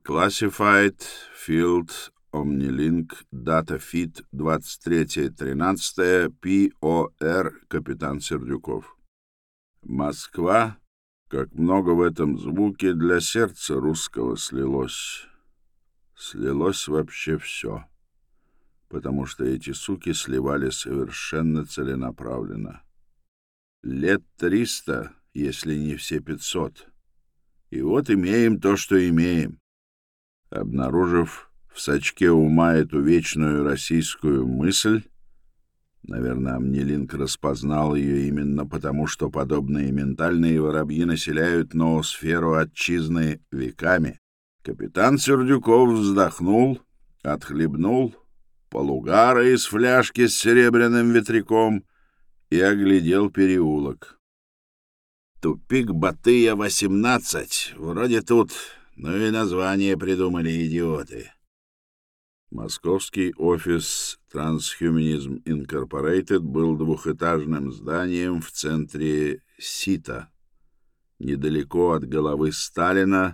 Classified Field Omnilink Data Feed 23.13 POR капитан Сердюков. Москва, как много в этом звуке для сердца русского слилось. Слилось вообще все, потому что эти суки сливали совершенно целенаправленно. Лет 300, если не все 500. И вот имеем то, что имеем. Обнаружив в сачке ума эту вечную российскую мысль, наверное, Omnilink распознал ее именно потому, что подобные ментальные воробьи населяют ноосферу отчизны веками, капитан Сердюков вздохнул, отхлебнул полугара из фляжки с серебряным ветряком и оглядел переулок. Тупик Батыя, 18. Вроде тут, но и название придумали идиоты. Московский офис Transhumanism Incorporated был двухэтажным зданием в центре Сита, недалеко от головы Сталина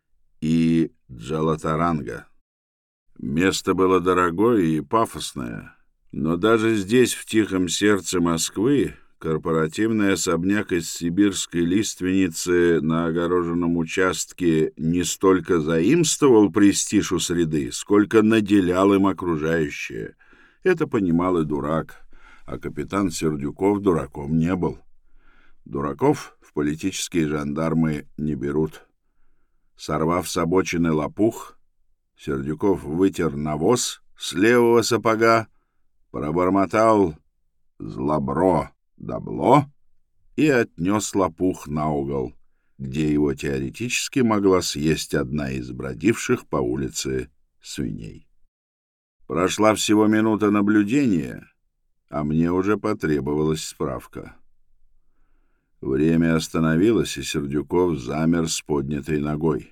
и Джалатаранга. Место было дорогое и пафосное, но даже здесь, в тихом сердце Москвы, корпоративный особняк из сибирской лиственницы на огороженном участке не столько заимствовал престиж у среды, сколько наделял им окружающее. Это понимал и дурак, а капитан Сердюков дураком не был. Дураков в политические жандармы не берут. Сорвав с обочины лопух, Сердюков вытер навоз с левого сапога, пробормотал «Злобро! Добло» и отнес лопух на угол, где его теоретически могла съесть одна из бродивших по улице свиней. Прошла всего минута наблюдения, а мне уже потребовалась справка. Время остановилось, и Сердюков замер с поднятой ногой.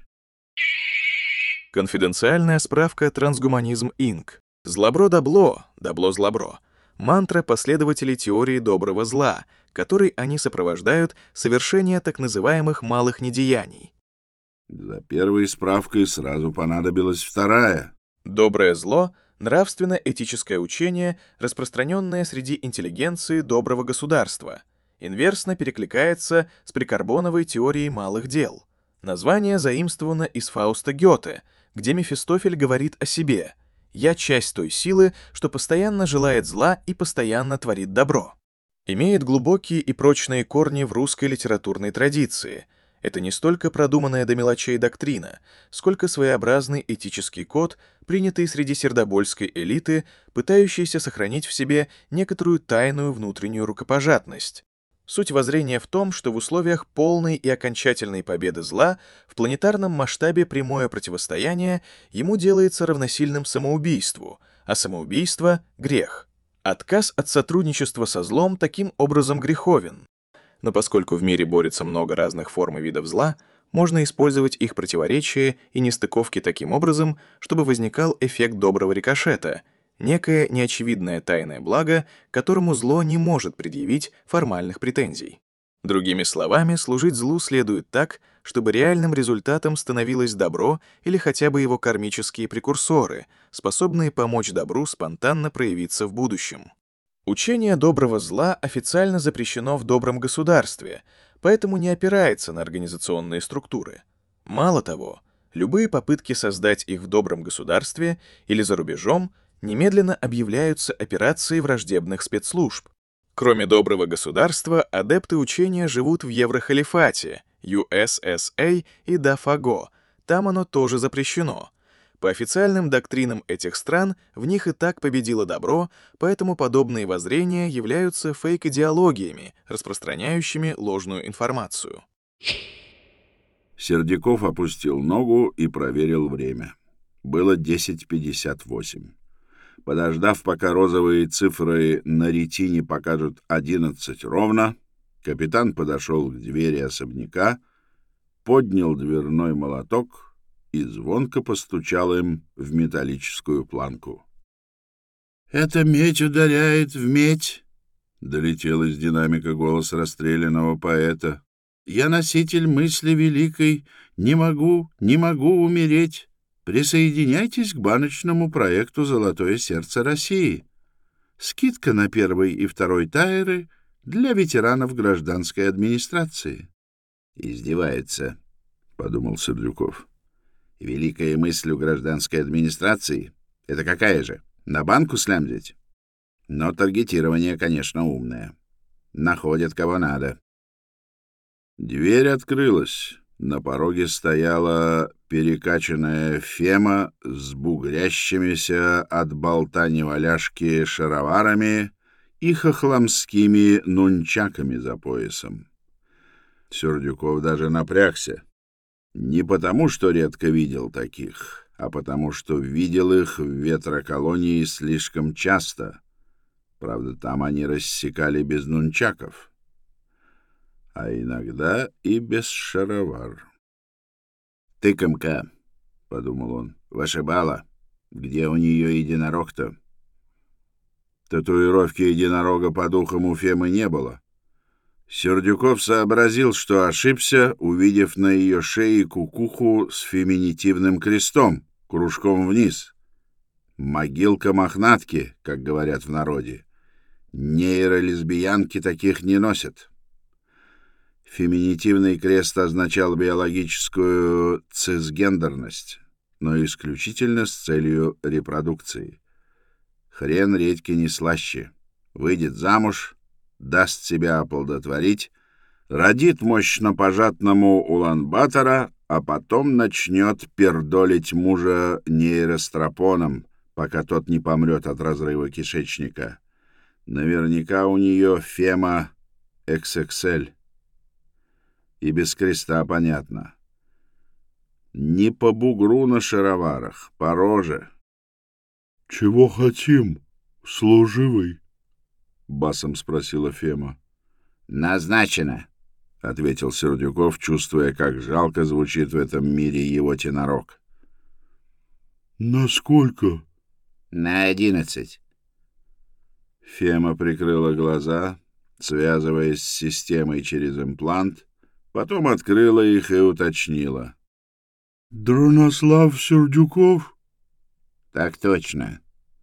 Конфиденциальная справка Transhumanism Inc. Злобро-добло, добло-злобро. Мантра последователей теории доброго зла, которой они сопровождают совершение так называемых малых недеяний. За первой справкой сразу понадобилась вторая. Доброе зло — нравственно-этическое учение, распространенное среди интеллигенции доброго государства. Инверсно перекликается с прикарбоновой теорией малых дел. Название заимствовано из Фауста Гёте, где Мефистофель говорит о себе: «Я часть той силы, что постоянно желает зла и постоянно творит добро». Имеет глубокие и прочные корни в русской литературной традиции. Это не столько продуманная до мелочей доктрина, сколько своеобразный этический код, принятый среди сердобольской элиты, пытающийся сохранить в себе некоторую тайную внутреннюю рукопожатность. Суть воззрения в том, что в условиях полной и окончательной победы зла в планетарном масштабе прямое противостояние ему делается равносильным самоубийству, а самоубийство — грех. Отказ от сотрудничества со злом таким образом греховен. Но поскольку в мире борется много разных форм и видов зла, можно использовать их противоречия и нестыковки таким образом, чтобы возникал эффект доброго рикошета — некое неочевидное тайное благо, которому зло не может предъявить формальных претензий. Другими словами, служить злу следует так, чтобы реальным результатом становилось добро или хотя бы его кармические прекурсоры, способные помочь добру спонтанно проявиться в будущем. Учение доброго зла официально запрещено в добром государстве, поэтому не опирается на организационные структуры. Мало того, любые попытки создать их в добром государстве или за рубежом немедленно объявляются операцией враждебных спецслужб. Кроме доброго государства, адепты учения живут в Еврохалифате, USSA и Дафаго. Там оно тоже запрещено. По официальным доктринам этих стран в них и так победило добро, поэтому подобные воззрения являются фейк-идеологиями, распространяющими ложную информацию. Сердюков опустил ногу и проверил время. Было 10:58. Подождав, пока розовые цифры на ретине покажут 11 ровно, капитан подошел к двери особняка, поднял дверной молоток и звонко постучал им в металлическую планку. «Это медь ударяет в медь», — долетел из динамика голос расстрелянного поэта. «Я носитель мысли великой, не могу умереть. Присоединяйтесь к баночному проекту «Золотое сердце России». Скидка на первый и второй тайры для ветеранов гражданской администрации. «Издевается», — подумал Сердюков. «Великая мысль у гражданской администрации — это какая же? На банку слямзить? Но таргетирование, конечно, умное. Находят кого надо». Дверь открылась. На пороге стояла перекачанная Фема с бугрящимися от болта неваляшки шароварами и хохломскими нунчаками за поясом. Сердюков даже напрягся. Не потому, что редко видел таких, а потому, что видел их в ветроколонии слишком часто. Правда, там они рассекали без нунчаков, а иногда и без шаровар. «Тыкомка», — подумал он, — «вышибала. Где у нее единорог-то?» Татуировки единорога по духам у Фемы не было. Сердюков сообразил, что ошибся, увидев на ее шее кукуху с феминитивным крестом, кружком вниз. Могилка мохнатки, как говорят в народе. Нейролесбиянки таких не носят. Феминитивный крест означал биологическую цисгендерность, но исключительно с целью репродукции. Хрен редьки не слаще. Выйдет замуж, даст себя оплодотворить, родит мощно пожатному Улан-Батора, а потом начнет пердолить мужа нейростропоном, пока тот не помрет от разрыва кишечника. Наверняка у нее Фема XXL. И без креста понятно. Не по бугру на шароварах, по роже. — Чего хотим, служивый? — басом спросила Фема. — Назначено, — ответил Сердюков, чувствуя, как жалко звучит в этом мире его тенорог. — Насколько? — На 11. Фема прикрыла глаза, связываясь с системой через имплант, потом открыла их и уточнила. — Дронослав Сердюков? — Так точно.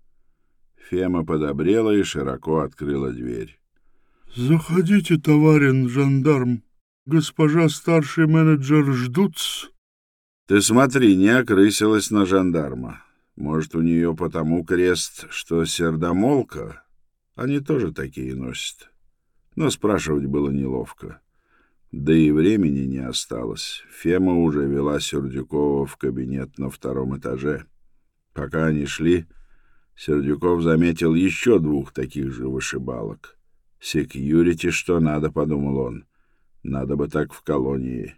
Фема подобрела и широко открыла дверь. — Заходите, товарин жандарм. Госпожа старший менеджер ждут-с. — Ты смотри, не окрысилась на жандарма. Может, у нее потому крест, что сердомолка? Они тоже такие носят. Но спрашивать было неловко. Да и времени не осталось. Фема уже вела Сердюкова в кабинет на 2-м этаже. Пока они шли, Сердюков заметил еще 2 таких же вышибалок. «Секьюрити, что надо», — подумал он. «Надо бы так в колонии».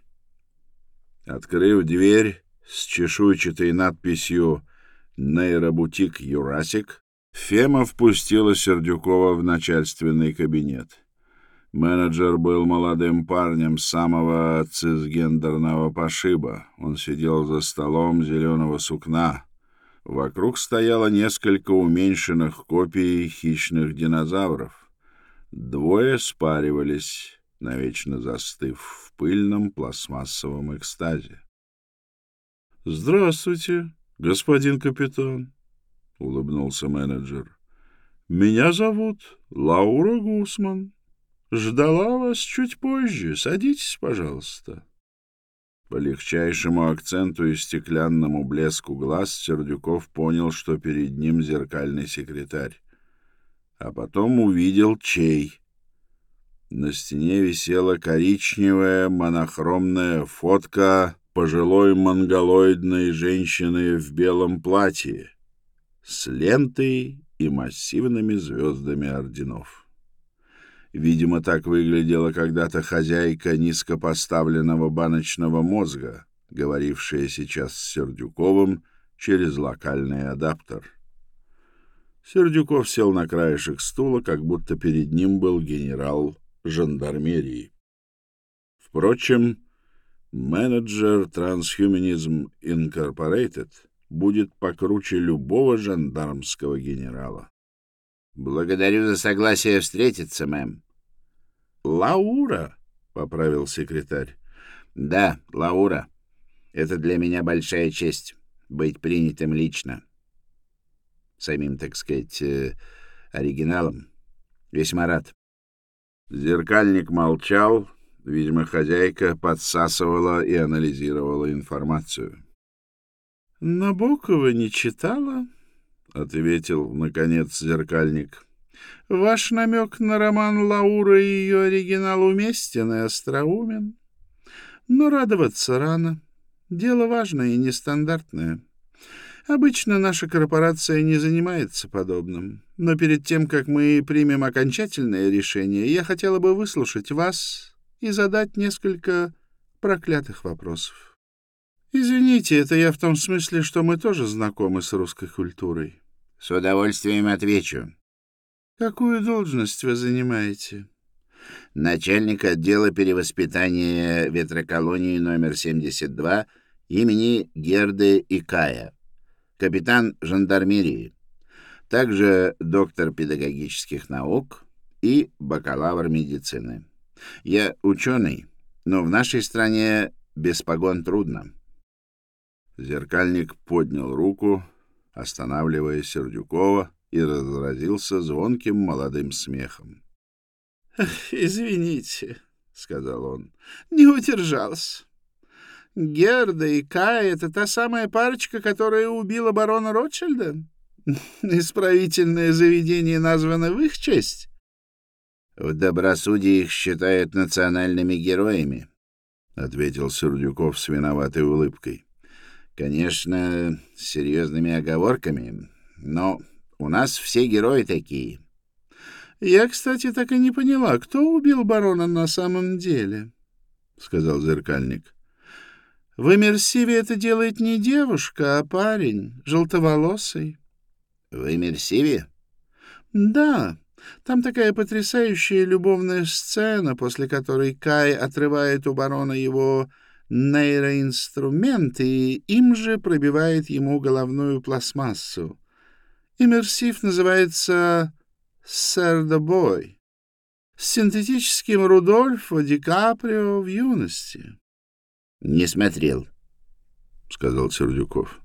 Открыв дверь с чешуйчатой надписью «Нейробутик Юрасик», Фема впустила Сердюкова в начальственный кабинет. Менеджер был молодым парнем самого цисгендерного пошиба. Он сидел за столом зеленого сукна. Вокруг стояло несколько уменьшенных копий хищных динозавров. 2 спаривались, навечно застыв в пыльном пластмассовом экстазе. — Здравствуйте, господин капитан, — улыбнулся менеджер. — Меня зовут Лаура Гусман. Ждала вас чуть позже. Садитесь, пожалуйста. По легчайшему акценту и стеклянному блеску глаз Сердюков понял, что перед ним зеркальный секретарь. А потом увидел чей. На стене висела коричневая монохромная фотка пожилой монголоидной женщины в белом платье с лентой и массивными звездами орденов. Видимо, так выглядела когда-то хозяйка низкопоставленного баночного мозга, говорившая сейчас с Сердюковым через локальный адаптер. Сердюков сел на краешек стула, как будто перед ним был генерал жандармерии. Впрочем, менеджер Transhumanism Incorporated будет покруче любого жандармского генерала. «Благодарю за согласие встретиться, мэм». «Лаура», — поправил секретарь. «Да, Лаура. Это для меня большая честь. быть принятым лично. Самим, так сказать, оригиналом. Весьма рад. Зеркальник молчал. Видимо, хозяйка подсасывала и анализировала информацию. «Набокова не читала?» — ответил, наконец, зеркальник. «Ваш намек на роман Лаура и ее оригинал уместен и остроумен. Но радоваться рано. Дело важное и нестандартное. Обычно наша корпорация не занимается подобным. Но перед тем, как мы примем окончательное решение, я хотела бы выслушать вас и задать несколько проклятых вопросов. Извините, это я в том смысле, что мы тоже знакомы с русской культурой». «С удовольствием отвечу». «Какую должность вы занимаете?» «Начальник отдела перевоспитания ветроколонии номер 72 имени Герды Икая. Капитан жандармерии, также доктор педагогических наук и бакалавр медицины. Я ученый, но в нашей стране без погон трудно». Зеркальник поднял руку, останавливая Сердюкова, и разразился звонким молодым смехом. «Извините», — сказал он, — «не удержался. Герда и Кай — это та самая парочка, которая убила барона Ротшильда? Исправительное заведение названо в их честь?» «В добросудии их считают национальными героями», — ответил Сердюков с виноватой улыбкой. «Конечно, с серьезными оговорками, но у нас все герои такие». «Я, кстати, так и не поняла, кто убил барона на самом деле», — сказал зеркальник. «В иммерсиве это делает не девушка, а парень, желтоволосый». «В иммерсиве?» «Да, там такая потрясающая любовная сцена, после которой Кай отрывает у барона его нейроинструмент и им же пробивает ему головную пластмассу. Иммерсив называется «Сердобой» с синтетическим Рудольфо Ди Каприо в юности. «Не смотрел», — сказал Сердюков.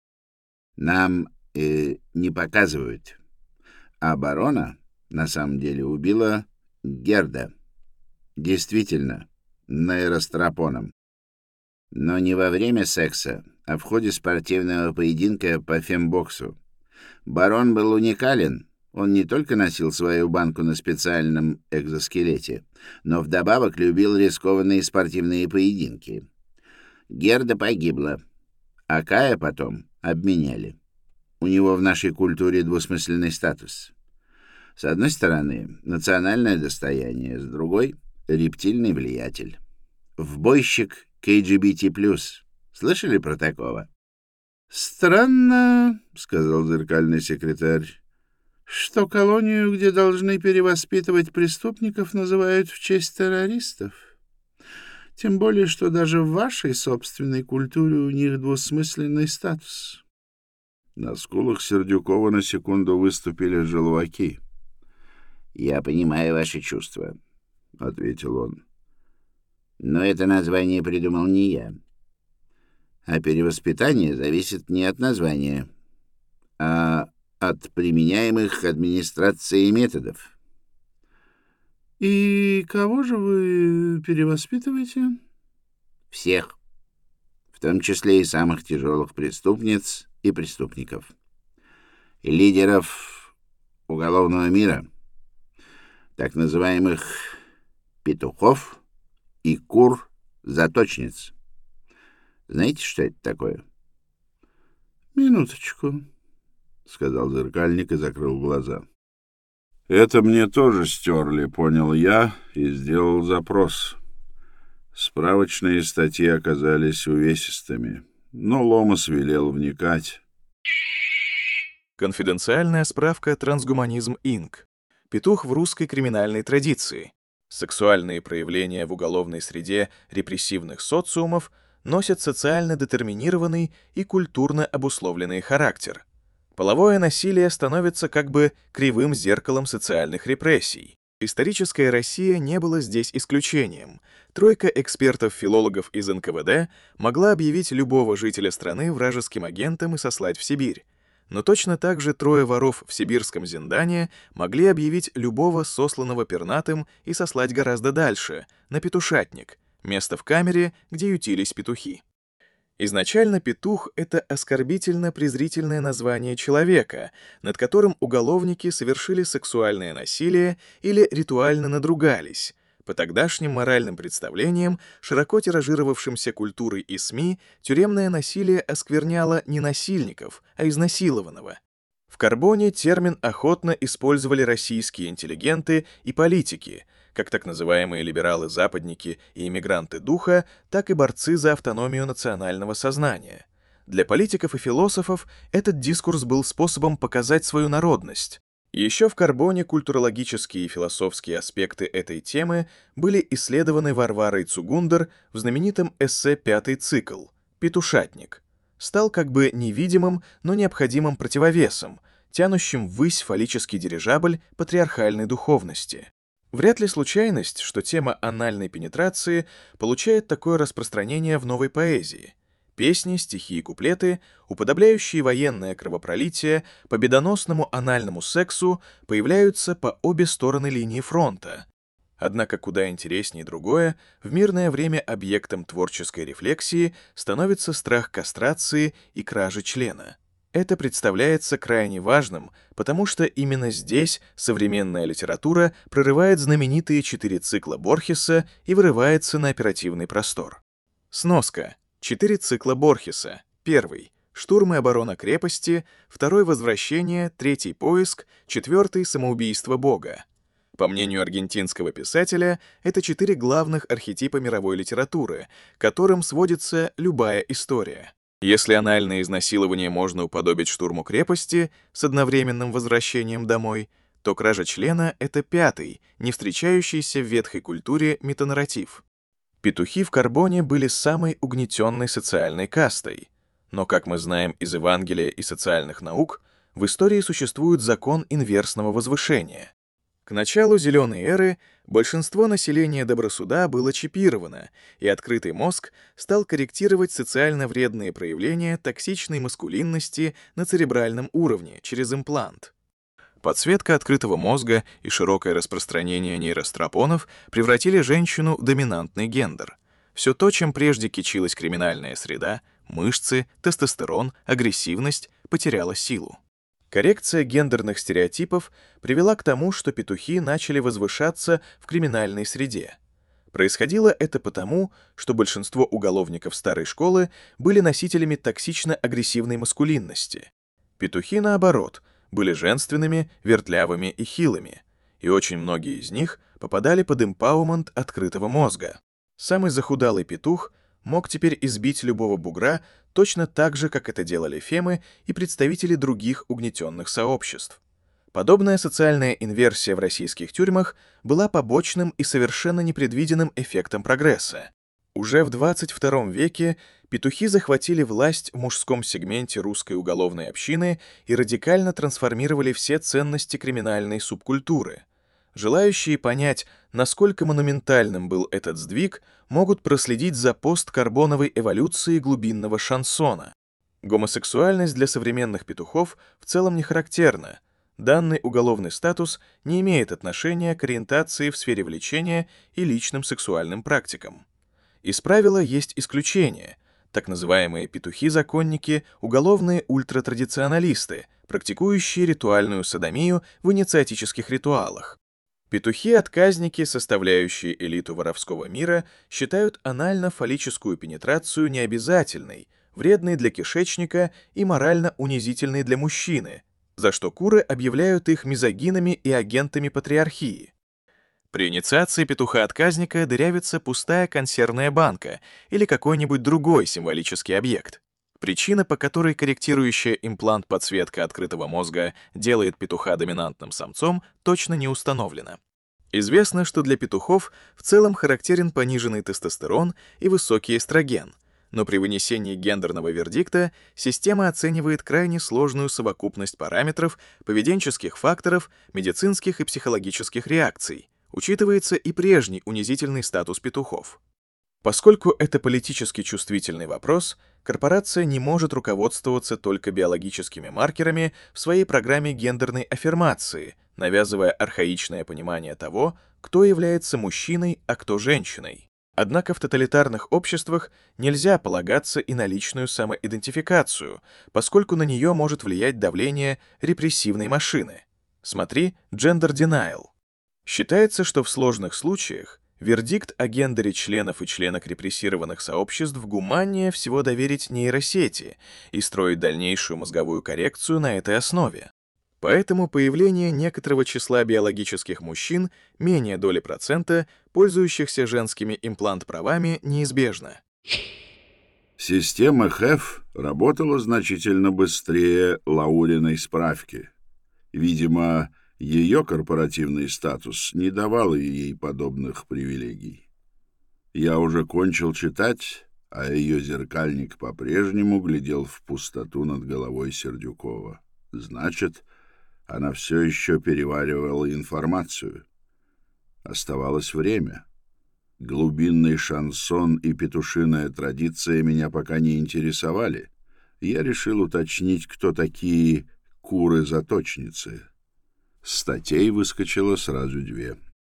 «Нам не показывают. А барона на самом деле убила Герда. Действительно, нейростропоном. Но не во время секса, а в ходе спортивного поединка по фембоксу. Барон был уникален. Он не только носил свою банку на специальном экзоскелете, но вдобавок любил рискованные спортивные поединки. Герда погибла, а Кая потом обменяли. У него в нашей культуре двусмысленный статус. С одной стороны, национальное достояние, с другой — рептильный влиятель. Вбойщик КГБТ+. Слышали про такого? «Странно, — сказал зеркальный секретарь, — что колонию, где должны перевоспитывать преступников, называют в честь террористов. Тем более, что даже в вашей собственной культуре у них двусмысленный статус». На скулах Сердюкова на секунду выступили желваки. «Я понимаю ваши чувства», — ответил он. «Но это название придумал не я. А перевоспитание зависит не от названия, а от применяемых администрацией методов». «И кого же вы перевоспитываете?» «Всех, в том числе и самых тяжелых преступниц и преступников, и лидеров уголовного мира, так называемых петухов и кур-заточниц. Знаете, что это такое?» «Минуточку», — сказал зеркальник и закрыл глаза. «Это мне тоже стерли», — понял я и сделал запрос. Справочные статьи оказались увесистыми, но Ломас велел вникать. Конфиденциальная справка «Трансгуманизм Инк». Петух в русской криминальной традиции. Сексуальные проявления в уголовной среде репрессивных социумов носят социально детерминированный и культурно обусловленный характер. Половое насилие становится как бы кривым зеркалом социальных репрессий. Историческая Россия не была здесь исключением. Тройка экспертов-филологов из НКВД могла объявить любого жителя страны вражеским агентом и сослать в Сибирь. Но точно так же трое воров в сибирском Зиндане могли объявить любого сосланного пернатым и сослать гораздо дальше, на петушатник, место в камере, где ютились петухи. Изначально петух — это оскорбительно-презрительное название человека, над которым уголовники совершили сексуальное насилие или ритуально надругались. По тогдашним моральным представлениям, широко тиражировавшимся культурой и СМИ, тюремное насилие оскверняло не насильников, а изнасилованного. В Карбоне термин охотно использовали российские интеллигенты и политики, как так называемые либералы-западники и иммигранты духа, так и борцы за автономию национального сознания. Для политиков и философов этот дискурс был способом показать свою народность. Еще в Карбоне культурологические и философские аспекты этой темы были исследованы Варварой Цугундер в знаменитом эссе «Пятый цикл» «Петушатник». Стал как бы невидимым, но необходимым противовесом, тянущим ввысь фаллический дирижабль патриархальной духовности. Вряд ли случайность, что тема анальной пенетрации получает такое распространение в новой поэзии. Песни, стихи и куплеты, уподобляющие военное кровопролитие победоносному анальному сексу, появляются по обе стороны линии фронта. Однако куда интереснее другое, в мирное время объектом творческой рефлексии становится страх кастрации и кражи члена. Это представляется крайне важным, потому что именно здесь современная литература прорывает знаменитые 4 цикла Борхеса и вырывается на оперативный простор. Сноска. 4 цикла Борхеса. 1. Штурм и оборона крепости. 2. Возвращение. 3. Поиск. 4. Самоубийство Бога. По мнению аргентинского писателя, это 4 главных архетипа мировой литературы, к которым сводится любая история. Если анальное изнасилование можно уподобить штурму крепости с одновременным возвращением домой, то кража члена — это 5-й, не встречающийся в ветхой культуре метанарратив. Петухи в Карбоне были самой угнетенной социальной кастой. Но, как мы знаем из Евангелия и социальных наук, в истории существует закон инверсного возвышения. К началу Зеленой эры большинство населения Добросуда было чипировано, и открытый мозг стал корректировать социально вредные проявления токсичной маскулинности на церебральном уровне через имплант. Подсветка открытого мозга и широкое распространение нейростропонов превратили женщину в доминантный гендер. Все то, чем прежде кичилась криминальная среда, мышцы, тестостерон, агрессивность, потеряло силу. Коррекция гендерных стереотипов привела к тому, что петухи начали возвышаться в криминальной среде. Происходило это потому, что большинство уголовников старой школы были носителями токсично-агрессивной маскулинности. Петухи, наоборот, были женственными, вертлявыми и хилыми, и очень многие из них попадали под эмпаумент открытого мозга. Самый захудалый петух мог теперь избить любого бугра точно так же, как это делали фемы и представители других угнетенных сообществ. Подобная социальная инверсия в российских тюрьмах была побочным и совершенно непредвиденным эффектом прогресса. Уже в 22 веке петухи захватили власть в мужском сегменте русской уголовной общины и радикально трансформировали все ценности криминальной субкультуры. Желающие понять, насколько монументальным был этот сдвиг, могут проследить за посткарбоновой эволюцией глубинного шансона. Гомосексуальность для современных петухов в целом не характерна. Данный уголовный статус не имеет отношения к ориентации в сфере влечения и личным сексуальным практикам. Из правила есть исключения. Так называемые петухи-законники — уголовные ультратрадиционалисты, практикующие ритуальную содомию в инициатических ритуалах. Петухи-отказники, составляющие элиту воровского мира, считают анально-фаллическую пенетрацию необязательной, вредной для кишечника и морально унизительной для мужчины, за что куры объявляют их мизогинами и агентами патриархии. При инициации петуха-отказника дырявится пустая консервная банка или какой-нибудь другой символический объект. Причина, по которой корректирующая имплант подсветка открытого мозга делает петуха доминантным самцом, точно не установлена. Известно, что для петухов в целом характерен пониженный тестостерон и высокий эстроген, но при вынесении гендерного вердикта система оценивает крайне сложную совокупность параметров, поведенческих факторов, медицинских и психологических реакций, учитывается и прежний унизительный статус петухов. Поскольку это политически чувствительный вопрос, корпорация не может руководствоваться только биологическими маркерами в своей программе гендерной аффирмации, навязывая архаичное понимание того, кто является мужчиной, а кто женщиной. Однако в тоталитарных обществах нельзя полагаться и на личную самоидентификацию, поскольку на нее может влиять давление репрессивной машины. Смотри Gender Denial. Считается, что в сложных случаях вердикт о гендере членов и членок репрессированных сообществ гуманнее всего доверить нейросети и строить дальнейшую мозговую коррекцию на этой основе. Поэтому появление некоторого числа биологических мужчин, менее доли процента, пользующихся женскими имплант-правами, неизбежно. Система ХЭФ работала значительно быстрее Лауриной справки. Видимо, ее корпоративный статус не давал ей подобных привилегий. Я уже кончил читать, а ее зеркальник по-прежнему глядел в пустоту над головой Сердюкова. Значит, она все еще переваривала информацию. Оставалось время. Глубинный шансон и петушиная традиция меня пока не интересовали. Я решил уточнить, кто такие куры-заточницы. Статей выскочило сразу 2.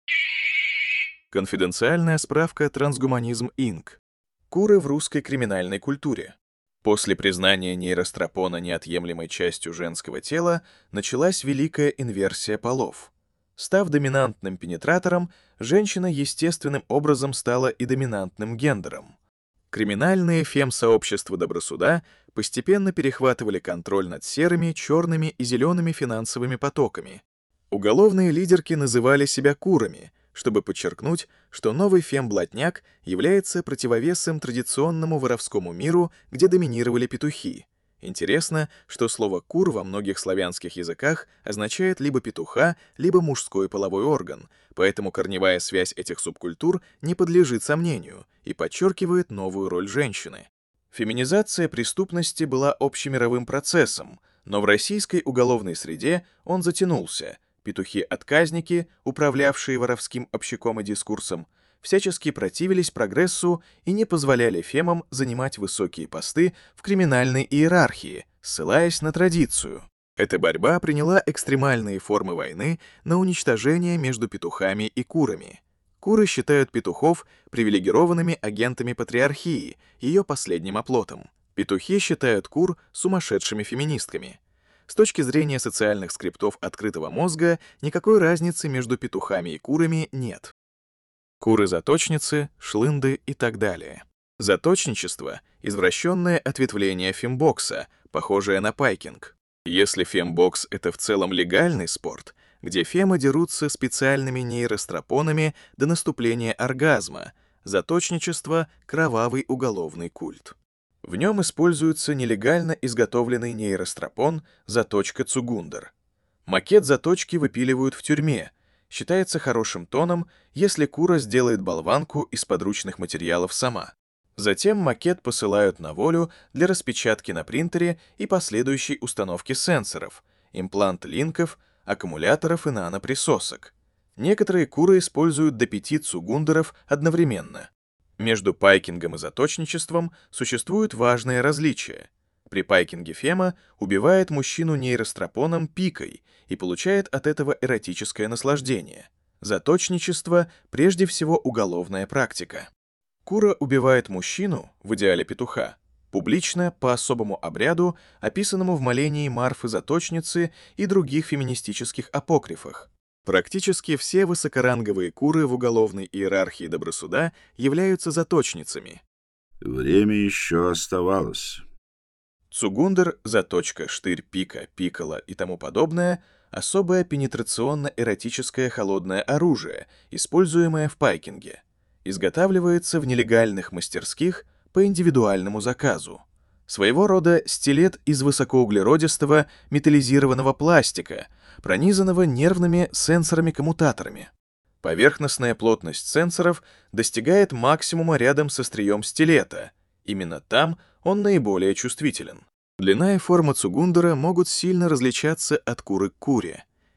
Конфиденциальная справка «Трансгуманизм Инк». Куры в русской криминальной культуре. После признания нейростропона неотъемлемой частью женского тела началась великая инверсия полов. Став доминантным пенетратором, женщина естественным образом стала и доминантным гендером. Криминальные фем-сообщества добросуда постепенно перехватывали контроль над серыми, черными и зелеными финансовыми потоками. Уголовные лидерки называли себя курами, чтобы подчеркнуть, что новый фем-блатняк является противовесом традиционному воровскому миру, где доминировали петухи. Интересно, что слово «кур» во многих славянских языках означает либо петуха, либо мужской половой орган, поэтому корневая связь этих субкультур не подлежит сомнению и подчеркивает новую роль женщины. Феминизация преступности была общемировым процессом, но в российской уголовной среде он затянулся. Петухи-отказники, управлявшие воровским общаком и дискурсом, всячески противились прогрессу и не позволяли фемам занимать высокие посты в криминальной иерархии, ссылаясь на традицию. Эта борьба приняла экстремальные формы войны на уничтожение между петухами и курами. Куры считают петухов привилегированными агентами патриархии, ее последним оплотом. Петухи считают кур сумасшедшими феминистками. С точки зрения социальных скриптов открытого мозга, никакой разницы между петухами и курами нет. Куры-заточницы, шлынды и так далее. Заточничество — извращенное ответвление фембокса, похожее на пайкинг. Если фембокс — это в целом легальный спорт, где фемы дерутся специальными нейростропонами до наступления оргазма, заточничество — кровавый уголовный культ. В нем используется нелегально изготовленный нейростропон заточка Цугундер. Макет заточки выпиливают в тюрьме. Считается хорошим тоном, если кура сделает болванку из подручных материалов сама. Затем макет посылают на волю для распечатки на принтере и последующей установки сенсоров, имплант-линков, аккумуляторов и наноприсосок. Некоторые куры используют до 5 цугундеров одновременно. Между пайкингом и заточничеством существуют важные различия. При пайкинге фема убивает мужчину нейростропоном пикой и получает от этого эротическое наслаждение. Заточничество — прежде всего уголовная практика. Кура убивает мужчину, в идеале петуха, публично по особому обряду, описанному в молении Марфы-заточницы и других феминистических апокрифах. Практически все высокоранговые куры в уголовной иерархии добросуда являются заточницами. Время еще оставалось. Цугундер, заточка, штырь, пика, пикколо и тому подобное — особое пенетрационно-эротическое холодное оружие, используемое в пайкинге. Изготавливается в нелегальных мастерских по индивидуальному заказу. Своего рода стилет из высокоуглеродистого металлизированного пластика, пронизанного нервными сенсорами-коммутаторами. Поверхностная плотность сенсоров достигает максимума рядом с острием стилета. Именно там он наиболее чувствителен. Длина и форма цугундера могут сильно различаться от куры к куре.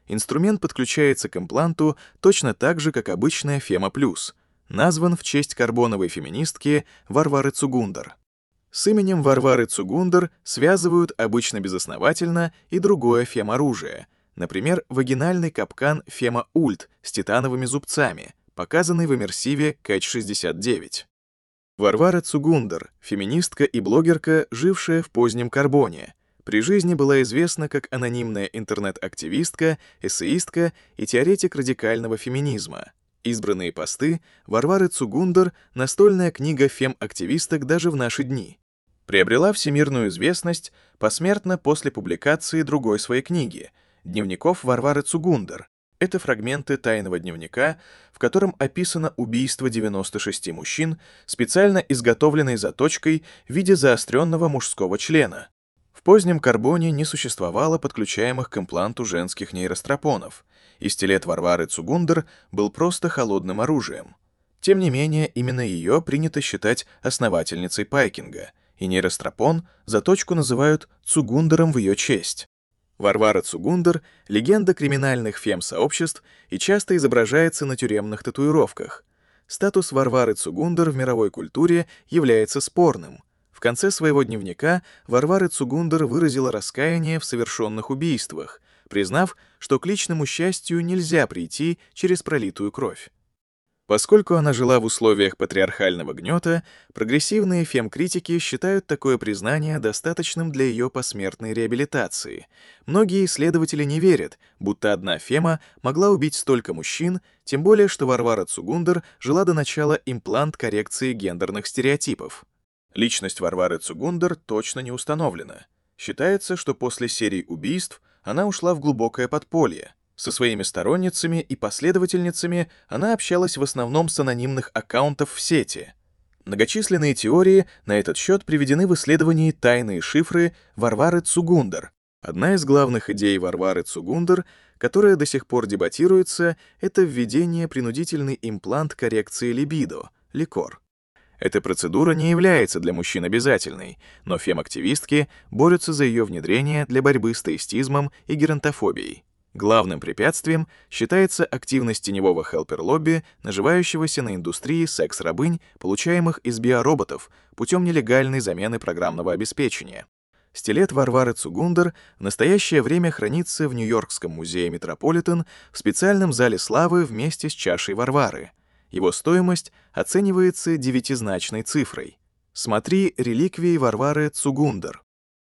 Инструмент подключается к импланту точно так же, как обычная Фема Плюс, назван в честь карбоновой феминистки Варвары Цугундер. С именем Варвары Цугундер связывают обычно безосновательно и другое фем-оружие, например, вагинальный капкан Фема Ульт с титановыми зубцами, показанный в иммерсиве Catch-69. Варвара Цугундер — феминистка и блогерка, жившая в позднем карбоне. При жизни была известна как анонимная интернет-активистка, эссеистка и теоретик радикального феминизма. Избранные посты Варвары Цугундер — настольная книга фем-активисток даже в наши дни. Приобрела всемирную известность посмертно после публикации другой своей книги «Дневников Варвары Цугундер». Это фрагменты тайного дневника, в котором описано убийство 96 мужчин, специально изготовленной заточкой в виде заостренного мужского члена. В позднем карбоне не существовало подключаемых к импланту женских нейростропонов, и стилет Варвары Цугундер был просто холодным оружием. Тем не менее, именно ее принято считать основательницей пайкинга, и нейростропон заточку называют Цугундером в ее честь. Варвара Цугундер — легенда криминальных фем-сообществ и часто изображается на тюремных татуировках. Статус Варвары Цугундер в мировой культуре является спорным. В конце своего дневника Варвара Цугундер выразила раскаяние в совершенных убийствах, признав, что к личному счастью нельзя прийти через пролитую кровь. Поскольку она жила в условиях патриархального гнета, прогрессивные фем-критики считают такое признание достаточным для ее посмертной реабилитации. Многие исследователи не верят, будто одна фема могла убить столько мужчин, тем более что Варвара Цугундер жила до начала имплант коррекции гендерных стереотипов. Личность Варвары Цугундер точно не установлена. Считается, что после серии убийств она ушла в глубокое подполье. Со своими сторонницами и последовательницами она общалась в основном с анонимных аккаунтов в сети. Многочисленные теории на этот счет приведены в исследовании «Тайные шифры» Варвары Цугундер. Одна из главных идей Варвары Цугундер, которая до сих пор дебатируется, это введение принудительный имплант коррекции либидо — ликор. Эта процедура не является для мужчин обязательной, но фем-активистки борются за ее внедрение для борьбы с теистизмом и геронтофобией. Главным препятствием считается активность теневого хелпер-лобби, наживающегося на индустрии секс-рабынь, получаемых из биороботов, путем нелегальной замены программного обеспечения. Стилет Варвары Цугундер в настоящее время хранится в Нью-Йоркском музее Метрополитен в специальном зале славы вместе с чашей Варвары. Его стоимость оценивается 9-значной цифрой. Смотри «Реликвии Варвары Цугундер».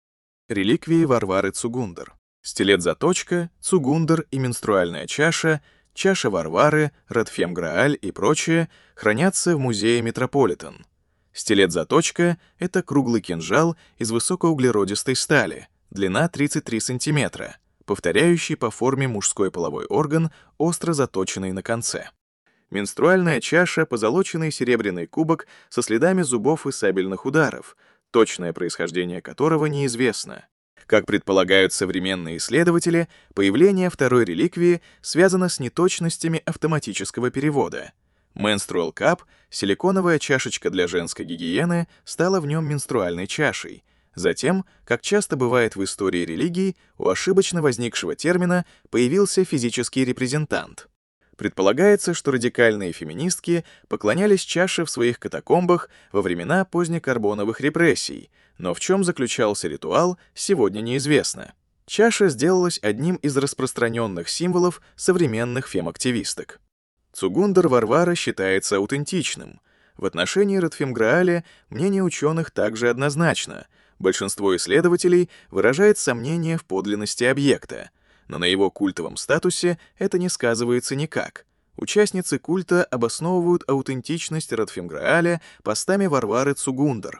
Реликвии Варвары Цугундер. Стилет-заточка, Цугундер и менструальная чаша, чаша Варвары, Редфем Грааль и прочее хранятся в музее Метрополитен. Стилет-заточка — это круглый кинжал из высокоуглеродистой стали, длина 33 см, повторяющий по форме мужской половой орган, остро заточенный на конце. Менструальная чаша — позолоченный серебряный кубок со следами зубов и сабельных ударов, точное происхождение которого неизвестно. Как предполагают современные исследователи, появление второй реликвии связано с неточностями автоматического перевода. Menstrual Cup, силиконовая чашечка для женской гигиены, стала в нем менструальной чашей. Затем, как часто бывает в истории религий, у ошибочно возникшего термина появился физический репрезентант. Предполагается, что радикальные феминистки поклонялись чаше в своих катакомбах во времена позднекарбоновых репрессий, но в чем заключался ритуал, сегодня неизвестно. Чаша сделалась одним из распространенных символов современных фем-активисток. Цугундер Варвара считается аутентичным. В отношении Редфем Грааля мнение ученых также однозначно. Большинство исследователей выражает сомнение в подлинности объекта, но на его культовом статусе это не сказывается никак. Участницы культа обосновывают аутентичность Редфем Грааля постами Варвары Цугундер.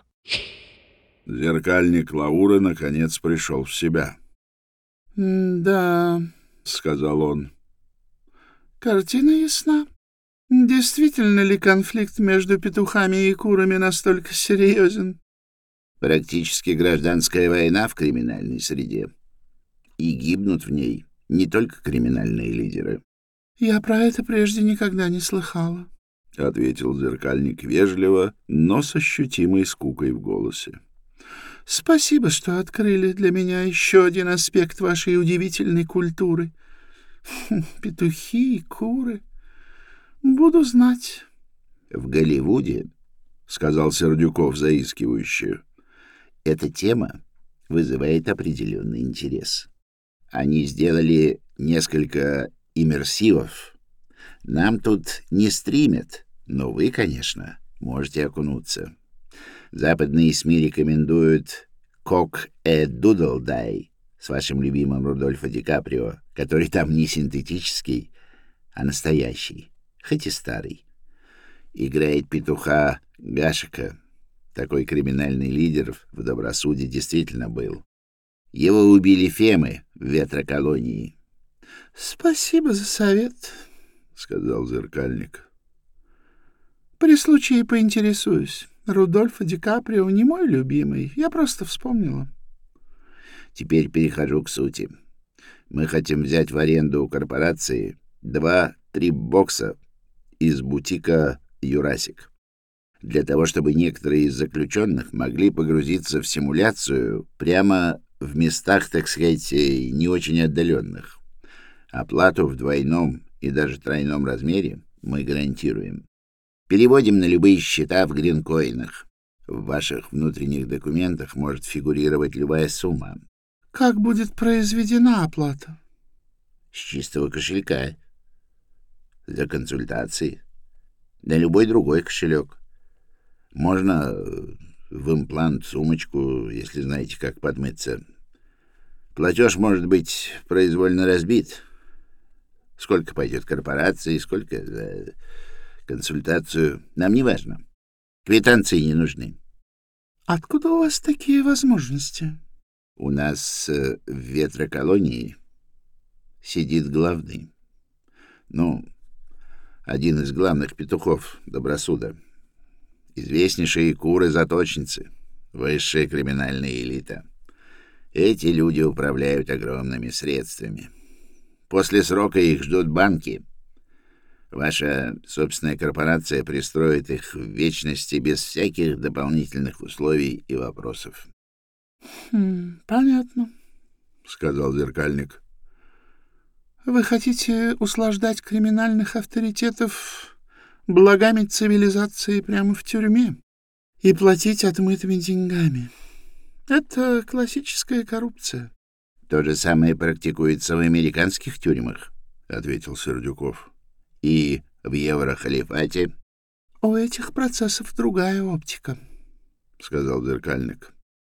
Зеркальник Лауры наконец пришел в себя. «Да», — сказал он. «Картина ясна. Действительно ли конфликт между петухами и курами настолько серьезен?» Практически гражданская война в криминальной среде. И гибнут в ней не только криминальные лидеры. «Я про это прежде никогда не слыхала», — ответил зеркальник вежливо, но с ощутимой скукой в голосе. «Спасибо, что открыли для меня еще один аспект вашей удивительной культуры. Петухи и куры. Буду знать. — В Голливуде, — сказал Сердюков заискивающе, — эта тема вызывает определенный интерес. Они сделали несколько иммерсивов. Нам тут не стримят, но вы, конечно, можете окунуться. Западные СМИ рекомендуют «Кок э Дудлдай» с вашим любимым Рудольфо Ди Каприо, который там не синтетический, а настоящий, хоть и старый. Играет петуха Гашека. Такой криминальный лидер в Добросуде действительно был. Его убили фемы в ветроколонии. — Спасибо за совет, — сказал Зеркальник. — При случае поинтересуюсь. Рудольфо Ди Каприо не мой любимый, я просто вспомнила. Теперь перехожу к сути. Мы хотим взять в аренду у корпорации 2 трип-бокса из бутика «Юрасик», для того, чтобы некоторые из заключенных могли погрузиться в симуляцию прямо в местах, так сказать, не очень отдаленных. Оплату в двойном и даже тройном размере мы гарантируем. Переводим на любые счета в гринкоинах. В ваших внутренних документах может фигурировать любая сумма. — Как будет произведена оплата? — С чистого кошелька. За консультации. На любой другой кошелек. Можно в имплант-сумочку, если знаете, как подмыться. Платеж может быть произвольно разбит. Сколько пойдет корпорации, сколько за консультацию, нам не важно. Квитанции не нужны. — Откуда у вас такие возможности? — У нас в ветроколонии сидит главный. Ну, один из главных петухов Добросуда. Известнейшие куры-заточницы, высшая криминальная элита. Эти люди управляют огромными средствами. После срока их ждут банки. Ваша собственная корпорация пристроит их в вечности без всяких дополнительных условий и вопросов. — Понятно, — сказал Зеркальник. — Вы хотите услаждать криминальных авторитетов благами цивилизации прямо в тюрьме и платить отмытыми деньгами. Это классическая коррупция. — То же самое практикуется в американских тюрьмах, — ответил Сердюков. — И в Еврохалифате. — У этих процессов другая оптика, — сказал Зеркальник.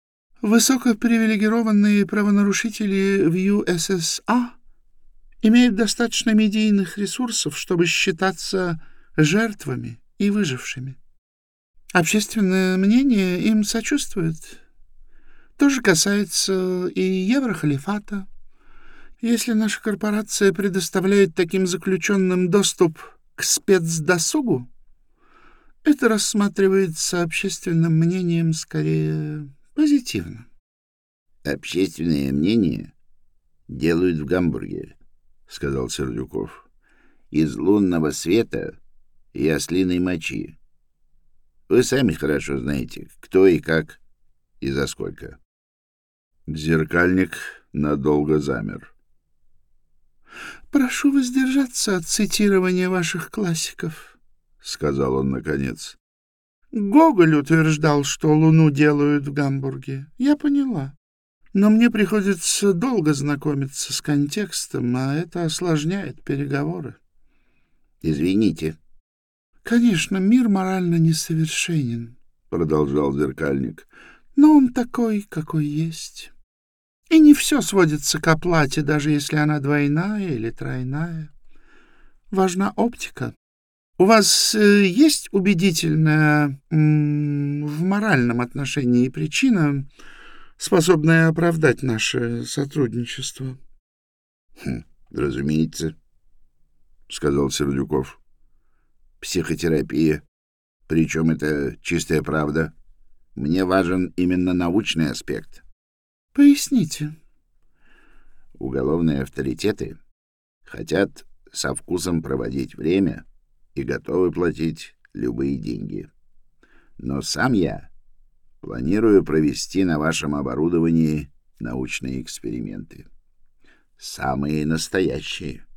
Высокопривилегированные правонарушители в ЮССА имеют достаточно медийных ресурсов, чтобы считаться жертвами и выжившими. Общественное мнение им сочувствует. То же касается и Еврохалифата. Если наша корпорация предоставляет таким заключенным доступ к спецдосугу, это рассматривается общественным мнением скорее позитивно. — Общественное мнение делают в Гамбурге, — сказал Сердюков. — Из лунного света и ослиной мочи. Вы сами хорошо знаете, кто и как и за сколько. Зеркальник надолго замер. — Прошу воздержаться от цитирования ваших классиков, — сказал он наконец. — Гоголь утверждал, что Луну делают в Гамбурге. Я поняла. Но мне приходится долго знакомиться с контекстом, а это осложняет переговоры. — Извините. — Конечно, мир морально несовершенен, — продолжал Зеркальник. — но он такой, какой есть. И не все сводится к оплате, даже если она двойная или тройная. Важна оптика. У вас есть убедительная в моральном отношении причина, способная оправдать наше сотрудничество? — Разумеется, — сказал Сердюков. — Психотерапия. Причем это чистая правда. Мне важен именно научный аспект. — Поясните. — Уголовные авторитеты хотят со вкусом проводить время и готовы платить любые деньги. Но сам я планирую провести на вашем оборудовании научные эксперименты. Самые настоящие.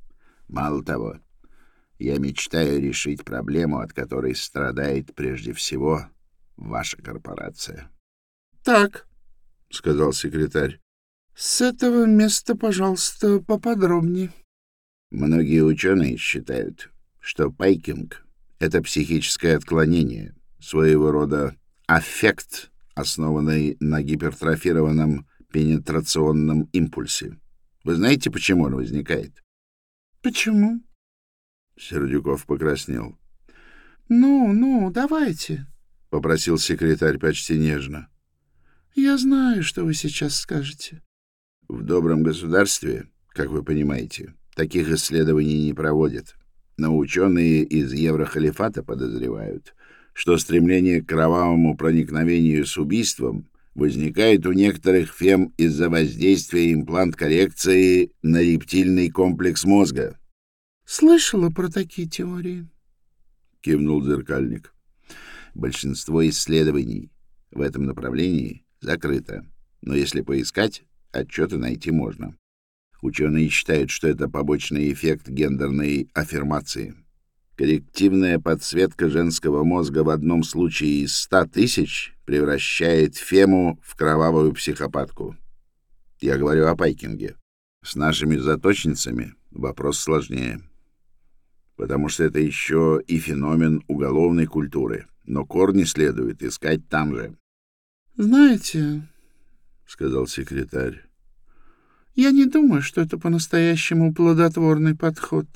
Мало того, я мечтаю решить проблему, от которой страдает прежде всего ваша корпорация. — Так, — сказал секретарь. — с этого места, пожалуйста, поподробнее. Многие ученые считают, что пайкинг — это психическое отклонение, своего рода аффект, основанный на гипертрофированном пенетрационном импульсе. Вы знаете, почему он возникает? — Почему? Сердюков покраснел. — Ну, давайте, — попросил секретарь почти нежно. — я знаю, что вы сейчас скажете. — В добром государстве, как вы понимаете, таких исследований не проводят. Но ученые из Еврохалифата подозревают, что стремление к кровавому проникновению с убийством возникает у некоторых фем из-за воздействия имплант-коррекции на рептильный комплекс мозга. — Слышала про такие теории? — кивнул зеркальник. Большинство исследований в этом направлении закрыто, но если поискать, отчеты найти можно. Ученые считают, что это побочный эффект гендерной аффирмации. Коррективная подсветка женского мозга в одном случае из 100 тысяч превращает фему в кровавую психопатку. Я говорю о пайкинге. С нашими заточницами вопрос сложнее, потому что это еще и феномен уголовной культуры, но корни следует искать там же. — Знаете, — сказал секретарь, — я не думаю, что это по-настоящему плодотворный подход.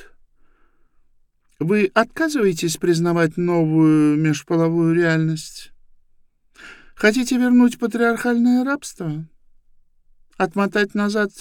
Вы отказываетесь признавать новую межполовую реальность? Хотите вернуть патриархальное рабство? Отмотать назад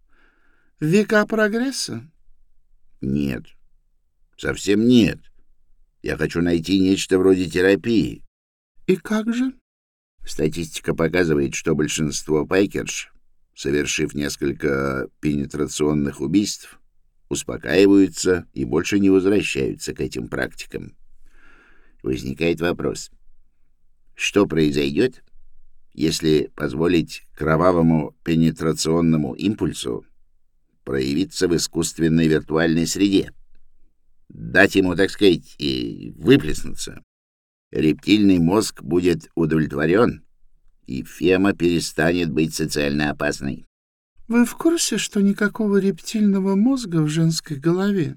века прогресса? — Нет, совсем нет. Я хочу найти нечто вроде терапии. — И как же? Статистика показывает, что большинство пайкерш, совершив несколько пенетрационных убийств, успокаиваются и больше не возвращаются к этим практикам. Возникает вопрос, что произойдет, если позволить кровавому пенетрационному импульсу проявиться в искусственной виртуальной среде, дать ему, так сказать, выплеснуться. Рептильный мозг будет удовлетворен, и фема перестанет быть социально опасной. Вы в курсе, что никакого рептильного мозга в женской голове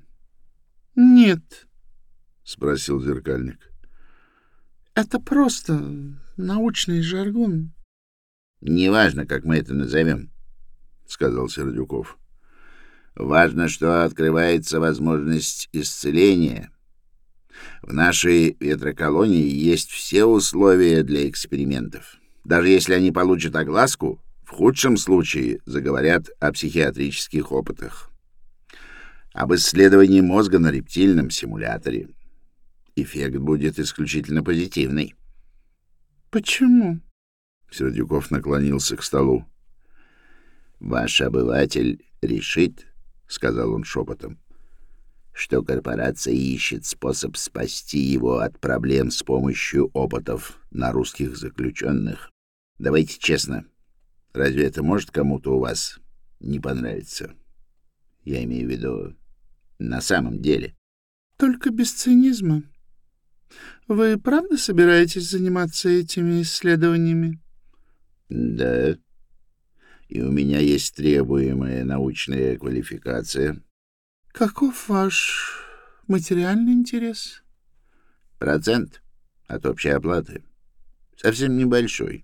нет? — спросил зеркальник. — Это просто научный жаргон. — Неважно, как мы это назовем, — сказал Сердюков. — Важно, что открывается возможность исцеления. В нашей ветроколонии есть все условия для экспериментов. Даже если они получат огласку, в худшем случае заговорят о психиатрических опытах. Об исследовании мозга на рептильном симуляторе. Эффект будет исключительно позитивный. — Почему? Сердюков наклонился к столу. — Ваш обыватель решит, — сказал он шепотом, — что корпорация ищет способ спасти его от проблем с помощью опытов на русских заключенных. Давайте честно, разве это может кому-то у вас не понравиться? Я имею в виду на самом деле. — Только без цинизма. Вы правда собираетесь заниматься этими исследованиями? — Да. И у меня есть требуемая научная квалификация. — Каков ваш материальный интерес? — Процент от общей оплаты. Совсем небольшой.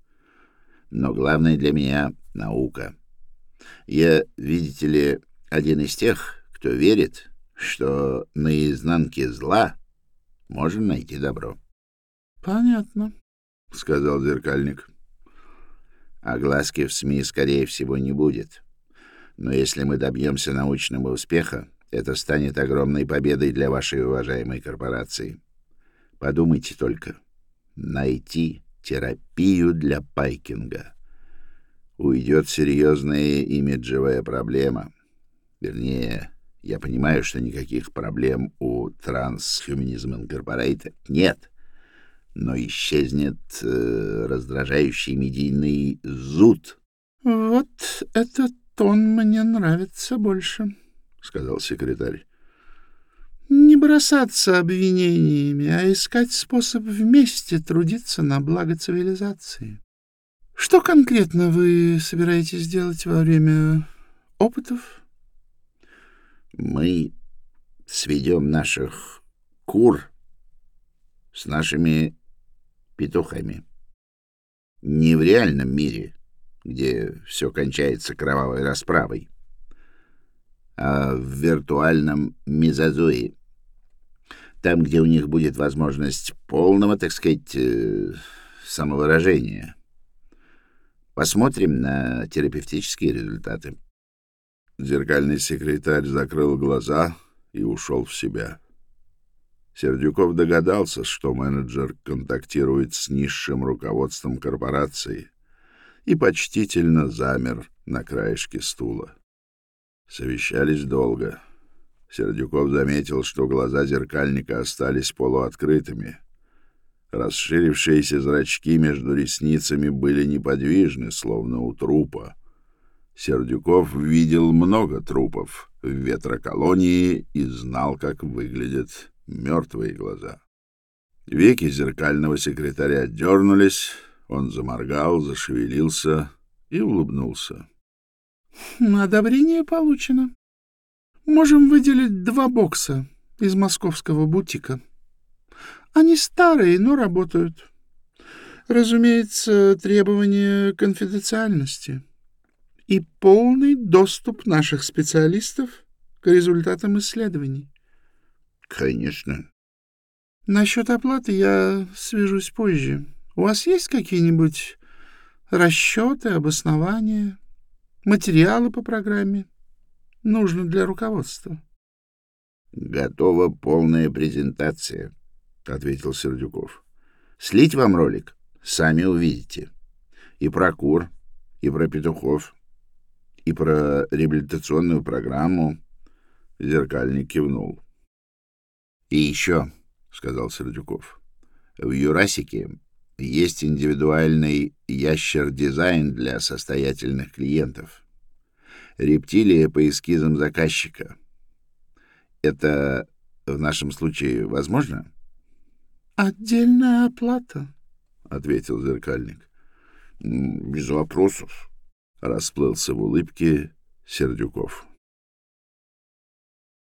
Но главное для меня — наука. Я, видите ли, один из тех, кто верит, что на изнанке зла можно найти добро. — Понятно, — сказал зеркальник. — Огласки в СМИ, скорее всего, не будет. Но если мы добьемся научного успеха, это станет огромной победой для вашей уважаемой корпорации. Подумайте только. Найти терапию для пайкинга. Уйдет серьезная имиджевая проблема. Вернее, я понимаю, что никаких проблем у Transhumanism Incorporated нет, но исчезнет раздражающий медийный зуд. — Вот этот тон мне нравится больше, — сказал секретарь. Не бросаться обвинениями, а искать способ вместе трудиться на благо цивилизации. Что конкретно вы собираетесь делать во время опытов? Мы сведем наших кур с нашими петухами. Не в реальном мире, где все кончается кровавой расправой, а в виртуальном мезозое, там, где у них будет возможность полного, так сказать, самовыражения. Посмотрим на терапевтические результаты. Зеркальный секретарь закрыл глаза и ушел в себя. Сердюков догадался, что менеджер контактирует с низшим руководством корпорации, и почтительно замер на краешке стула. Совещались долго. Сердюков заметил, что глаза зеркальника остались полуоткрытыми. Расширившиеся зрачки между ресницами были неподвижны, словно у трупа. Сердюков видел много трупов в ветроколонии и знал, как выглядят мертвые глаза. Веки зеркального секретаря дернулись, он заморгал, зашевелился и улыбнулся. Одобрение получено. Можем выделить 2 бокса из московского бутика. Они старые, но работают. Разумеется, требование конфиденциальности и полный доступ наших специалистов к результатам исследований. Конечно. Насчет оплаты я свяжусь позже. У вас есть какие-нибудь расчеты, обоснования, материалы по программе? Нужно для руководства. Готова полная презентация, ответил Сердюков. Слить вам ролик? Сами увидите. И про кур, и про петухов, и про реабилитационную программу. Зеркальник кивнул. И еще, сказал Сердюков, в Юрасике есть индивидуальный ящер-дизайн для состоятельных клиентов. Рептилия по эскизам заказчика. Это в нашем случае возможно? Отдельная оплата, ответил зеркальник. Без вопросов, расплылся в улыбке Сердюков.